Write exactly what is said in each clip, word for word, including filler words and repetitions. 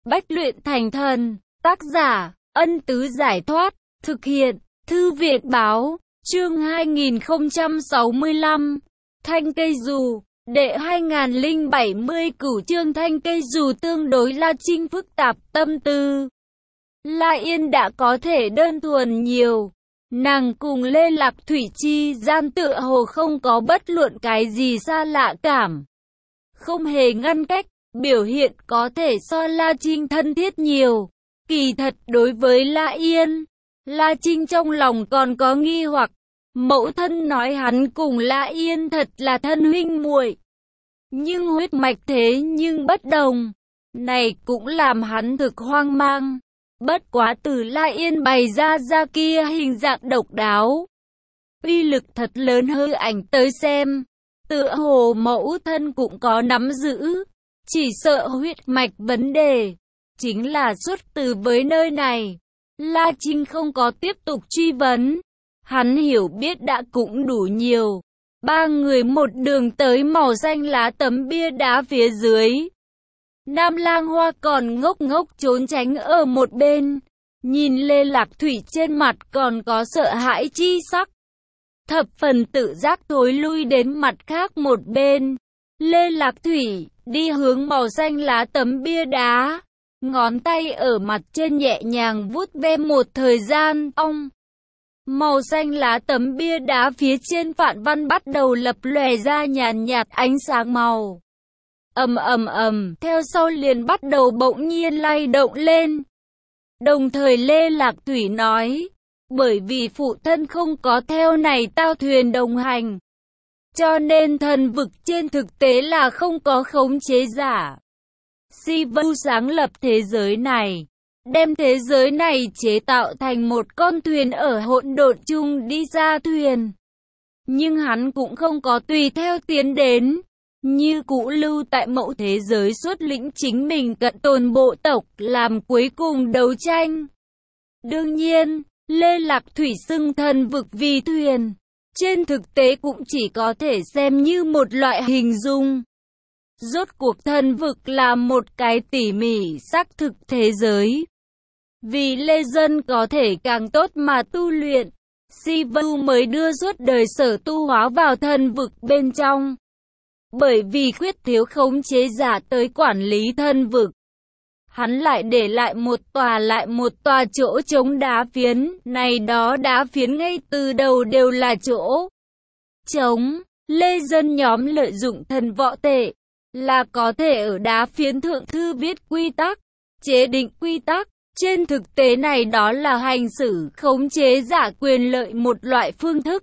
Bách luyện thành thần. Tác giả, Ân Tứ Giải Thoát. Thực hiện, Thư viện Báo. Chương hai nghìn không trăm sáu mươi lăm. Thanh cây dù. Đệ hai nghìn không trăm bảy mươi cửu chương thanh cây dù tương đối La Trinh phức tạp tâm tư. La Yên đã có thể đơn thuần nhiều. Nàng cùng Lê Lạc Thủy chi gian tựa hồ không có bất luận cái gì xa lạ cảm. Không hề ngăn cách, biểu hiện có thể so La Trinh thân thiết nhiều. Kỳ thật đối với La Yên, La Trinh trong lòng còn có nghi hoặc. Mẫu thân nói hắn cùng La Yên thật là thân huynh muội, nhưng huyết mạch thế nhưng bất đồng. Này cũng làm hắn thực hoang mang. Bất quá từ La Yên bày ra ra kia hình dạng độc đáo, uy lực thật lớn hơi ảnh tới xem, tựa hồ mẫu thân cũng có nắm giữ. Chỉ sợ huyết mạch vấn đề chính là xuất từ với nơi này. La Trinh không có tiếp tục truy vấn, hắn hiểu biết đã cũng đủ nhiều. Ba người một đường tới màu xanh lá tấm bia đá phía dưới. Nam Lang Hoa còn ngốc ngốc trốn tránh ở một bên, nhìn Lê Lạc Thủy trên mặt còn có sợ hãi chi sắc, thập phần tự giác thối lui đến mặt khác một bên. Lê Lạc Thủy đi hướng màu xanh lá tấm bia đá, ngón tay ở mặt trên nhẹ nhàng vuốt ve một thời gian, ong. Màu xanh lá tấm bia đá phía trên phạn văn bắt đầu lập lòe ra nhàn nhạt ánh sáng màu. Ầm ầm ầm, theo sau liền bắt đầu bỗng nhiên lay động lên. Đồng thời Lê Lạc Thủy nói, bởi vì phụ thân không có theo này tao thuyền đồng hành, cho nên thần vực trên thực tế là không có khống chế giả. Sivu sáng lập thế giới này, đem thế giới này chế tạo thành một con thuyền ở hỗn độn chung đi ra thuyền. Nhưng hắn cũng không có tùy theo tiến đến, như cũ lưu tại mẫu thế giới xuất lĩnh chính mình cận tồn bộ tộc làm cuối cùng đấu tranh. Đương nhiên, Lê Lạc Thủy xưng thần vực vì thuyền, trên thực tế cũng chỉ có thể xem như một loại hình dung. Rốt cuộc thần vực là một cái tỉ mỉ xác thực thế giới, vì lê dân có thể càng tốt mà tu luyện, Sivu mới đưa suốt đời sở tu hóa vào thần vực bên trong. Bởi vì khuyết thiếu khống chế giả tới quản lý thần vực, hắn lại để lại một tòa lại một tòa chỗ trống đá phiến, này đó đá phiến ngay từ đầu đều là chỗ trống. Lê dân nhóm lợi dụng thần võ tệ, là có thể ở đá phiến thượng thư viết quy tắc, chế định quy tắc. Trên thực tế này đó là hành xử khống chế giả quyền lợi một loại phương thức.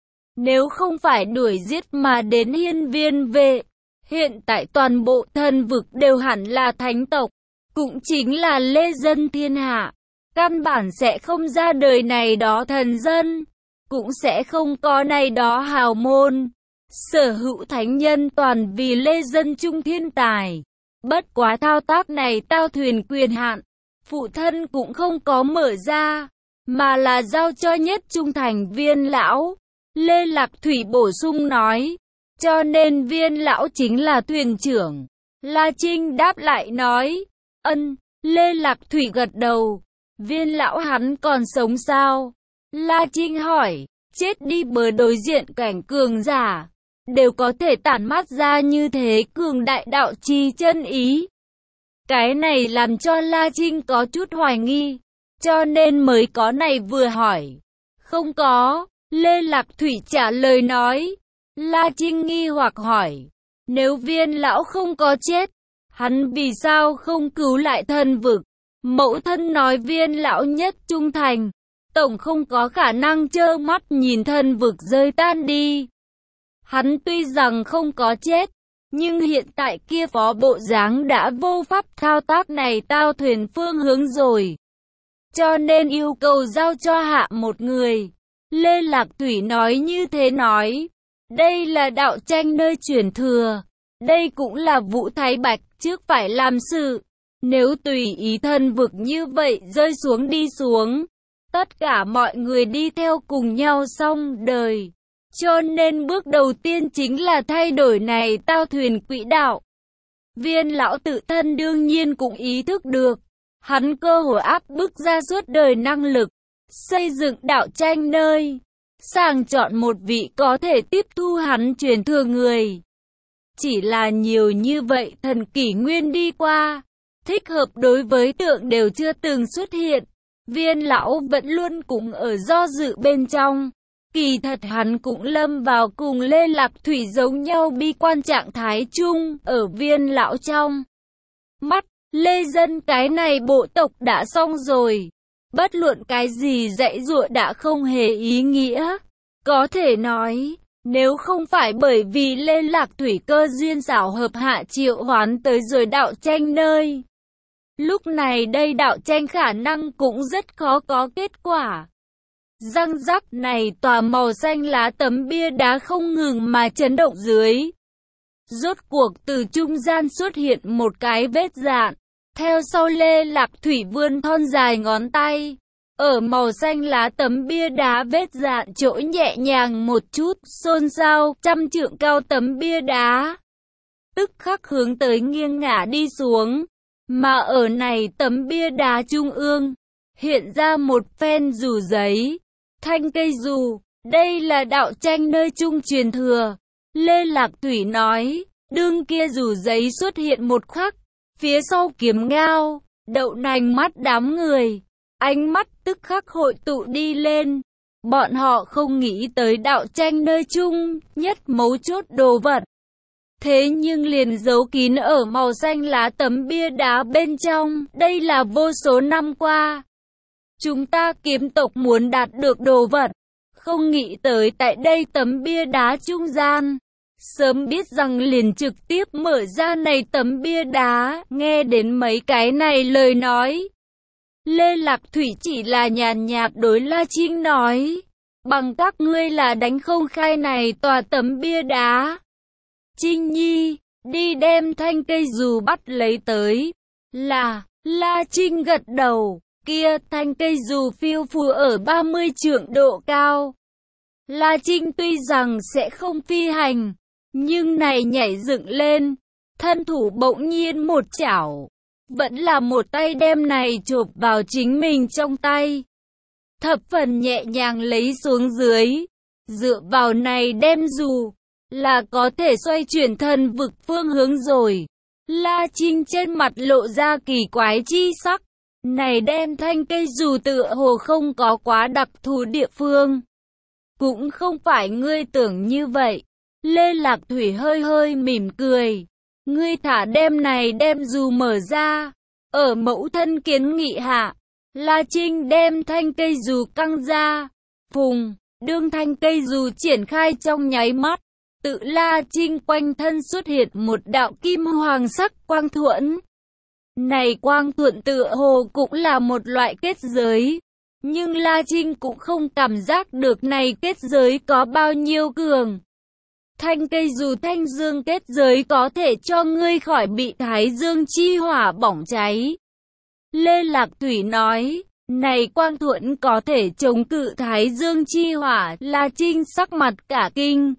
Nếu không phải đuổi giết mà đến hiên viên vệ, hiện tại toàn bộ thần vực đều hẳn là thánh tộc, cũng chính là lê dân thiên hạ. Căn bản sẽ không ra đời này đó thần dân, cũng sẽ không có này đó hào môn. Sở hữu thánh nhân toàn vì lê dân trung thiên tài. Bất quá thao tác này tao thuyền quyền hạn, phụ thân cũng không có mở ra, mà là giao cho nhất trung thành viên lão. Lê Lạc Thủy bổ sung nói, cho nên viên lão chính là thuyền trưởng. La Trinh đáp lại nói, ân. Lê Lạc Thủy gật đầu, viên lão hắn còn sống sao? La Trinh hỏi, chết đi bờ đối diện cảnh cường giả, đều có thể tản mát ra như thế cường đại đạo chi chân ý. Cái này làm cho La Trinh có chút hoài nghi, cho nên mới có này vừa hỏi. Không có, Lê Lạc Thủy trả lời nói. La Trinh nghi hoặc hỏi, nếu viên lão không có chết, hắn vì sao không cứu lại thần vực? Mẫu thân nói viên lão nhất trung thành, tổng không có khả năng trơ mắt nhìn thần vực rơi tan đi. Hắn tuy rằng không có chết, nhưng hiện tại kia phó bộ dáng đã vô pháp thao tác này tao thuyền phương hướng rồi, cho nên yêu cầu giao cho hạ một người. Lê Lạc Thủy nói như thế nói, đây là đạo tranh nơi truyền thừa, đây cũng là Vũ Thái Bạch trước phải làm sự. Nếu tùy ý thần vực như vậy rơi xuống đi xuống, tất cả mọi người đi theo cùng nhau xong đời. Cho nên bước đầu tiên chính là thay đổi này tao thuyền quỹ đạo. Viên lão tự thân đương nhiên cũng ý thức được, hắn cơ hội áp bức ra suốt đời năng lực, xây dựng đạo tranh nơi, sàng chọn một vị có thể tiếp thu hắn truyền thừa người. Chỉ là nhiều như vậy thần kỷ nguyên đi qua, thích hợp đối với tượng đều chưa từng xuất hiện. Viên lão vẫn luôn cũng ở do dự bên trong. Kỳ thật hắn cũng lâm vào cùng Lê Lạc Thủy giống nhau bi quan trạng thái chung, ở viên lão trong mắt, Lê Dân cái này bộ tộc đã xong rồi. Bất luận cái gì dạy dụa đã không hề ý nghĩa. Có thể nói, nếu không phải bởi vì Lê Lạc Thủy cơ duyên xảo hợp hạ triệu hoán tới rồi đạo tranh nơi, lúc này đây đạo tranh khả năng cũng rất khó có kết quả. Răng rắc này tòa màu xanh lá tấm bia đá không ngừng mà chấn động dưới. Rốt cuộc từ trung gian xuất hiện một cái vết dạn. Theo sau Lê Lạc Thủy vươn thon dài ngón tay. Ở màu xanh lá tấm bia đá vết dạn chỗ nhẹ nhàng một chút, xôn xao, trăm trượng cao tấm bia đá. Tức khắc hướng tới nghiêng ngả đi xuống. Mà ở này tấm bia đá trung ương, hiện ra một phen dù giấy. Thanh cây dù, đây là đạo tranh nơi trung truyền thừa. Lê Lạc Thủy nói, đương kia dù giấy xuất hiện một khắc, phía sau kiếm ngao, đậu nành mắt đám người, ánh mắt tức khắc hội tụ đi lên. Bọn họ không nghĩ tới đạo tranh nơi trung, nhất mấu chốt đồ vật. Thế nhưng liền giấu kín ở màu xanh lá tấm bia đá bên trong, đây là vô số năm qua. Chúng ta kiếm tộc muốn đạt được đồ vật, không nghĩ tới tại đây tấm bia đá trung gian. Sớm biết rằng liền trực tiếp mở ra này tấm bia đá, nghe đến mấy cái này lời nói. Lê Lạc Thủy chỉ là nhàn nhạt đối La Trinh nói, bằng các ngươi là đánh không khai này tòa tấm bia đá. Trinh Nhi, đi đem thanh cây dù bắt lấy tới. Là, La Trinh gật đầu. Kia thanh cây dù phiêu phù ở ba mươi trượng độ cao. La Trinh tuy rằng sẽ không phi hành, nhưng này nhảy dựng lên, thân thủ bỗng nhiên một chảo, vẫn là một tay đem này chộp vào chính mình trong tay. Thập phần nhẹ nhàng lấy xuống dưới, dựa vào này đem dù, là có thể xoay chuyển thần vực phương hướng rồi. La Trinh trên mặt lộ ra kỳ quái chi sắc. Này đem thanh cây dù tựa hồ không có quá đặc thù địa phương. Cũng không phải ngươi tưởng như vậy. Lê Lạc Thủy hơi hơi mỉm cười. Ngươi thả đem này đem dù mở ra. Ở mẫu thân kiến nghị hạ, La Trinh đem thanh cây dù căng ra. Phùng, đương thanh cây dù triển khai trong nháy mắt. Tự La Trinh quanh thân xuất hiện một đạo kim hoàng sắc quang thuẫn. Này quang thuận tựa hồ cũng là một loại kết giới. Nhưng La Trinh cũng không cảm giác được này kết giới có bao nhiêu cường. Thanh cây dù thanh dương kết giới có thể cho ngươi khỏi bị thái dương chi hỏa bỏng cháy. Lê Lạc Thủy nói, này quang thuận có thể chống cự thái dương chi hỏa. La Trinh sắc mặt cả kinh.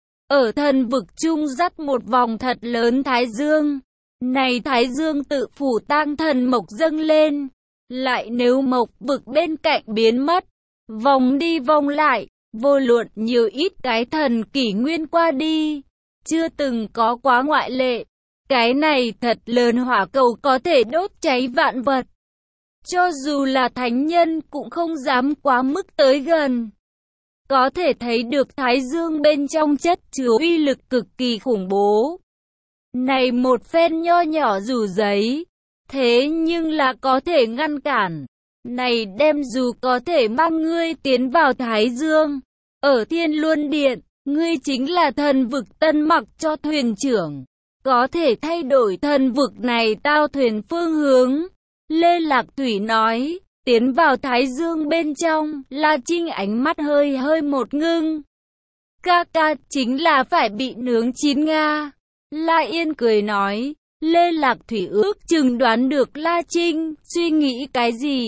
Ở thần vực trung dắt một vòng thật lớn thái dương. Này thái dương tự phủ tang thần mộc dâng lên, lại nếu mộc vực bên cạnh biến mất, vòng đi vòng lại, vô luận nhiều ít cái thần kỷ nguyên qua đi, chưa từng có quá ngoại lệ. Cái này thật lớn hỏa cầu có thể đốt cháy vạn vật. Cho dù là thánh nhân cũng không dám quá mức tới gần. Có thể thấy được thái dương bên trong chất chứa uy lực cực kỳ khủng bố. Này một phen nho nhỏ dù giấy, thế nhưng là có thể ngăn cản. Này đem dù có thể mang ngươi tiến vào Thái Dương. Ở Thiên Luân Điện, ngươi chính là thần vực tân mặc cho thuyền trưởng. Có thể thay đổi thần vực này tao thuyền phương hướng. Lê Lạc Thủy nói, tiến vào Thái Dương bên trong, La Trinh ánh mắt hơi hơi một ngưng. Ca ca chính là phải bị nướng chín Nga. La Yên cười nói, Lê Lạc Thủy ước chừng đoán được La Trinh suy nghĩ cái gì.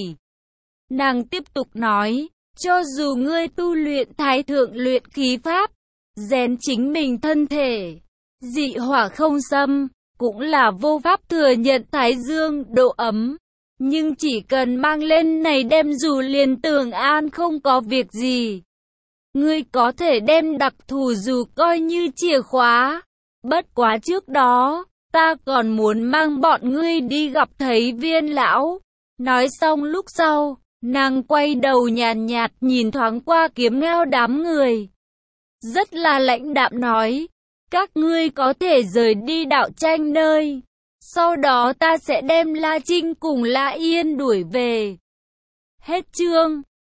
Nàng tiếp tục nói, cho dù ngươi tu luyện thái thượng luyện khí pháp, rèn chính mình thân thể, dị hỏa không xâm, cũng là vô pháp thừa nhận Thái Dương độ ấm. Nhưng chỉ cần mang lên này đem dù liền Tường An không có việc gì. Ngươi có thể đem đặc thù dù coi như chìa khóa. Bất quá trước đó, ta còn muốn mang bọn ngươi đi gặp thấy Viên lão. Nói xong lúc sau, nàng quay đầu nhàn nhạt, nhạt nhìn thoáng qua Kiếm Ngao đám người. Rất là lãnh đạm nói, các ngươi có thể rời đi đạo tranh nơi. Sau đó ta sẽ đem La Trinh cùng La Yên đuổi về. Hết chương.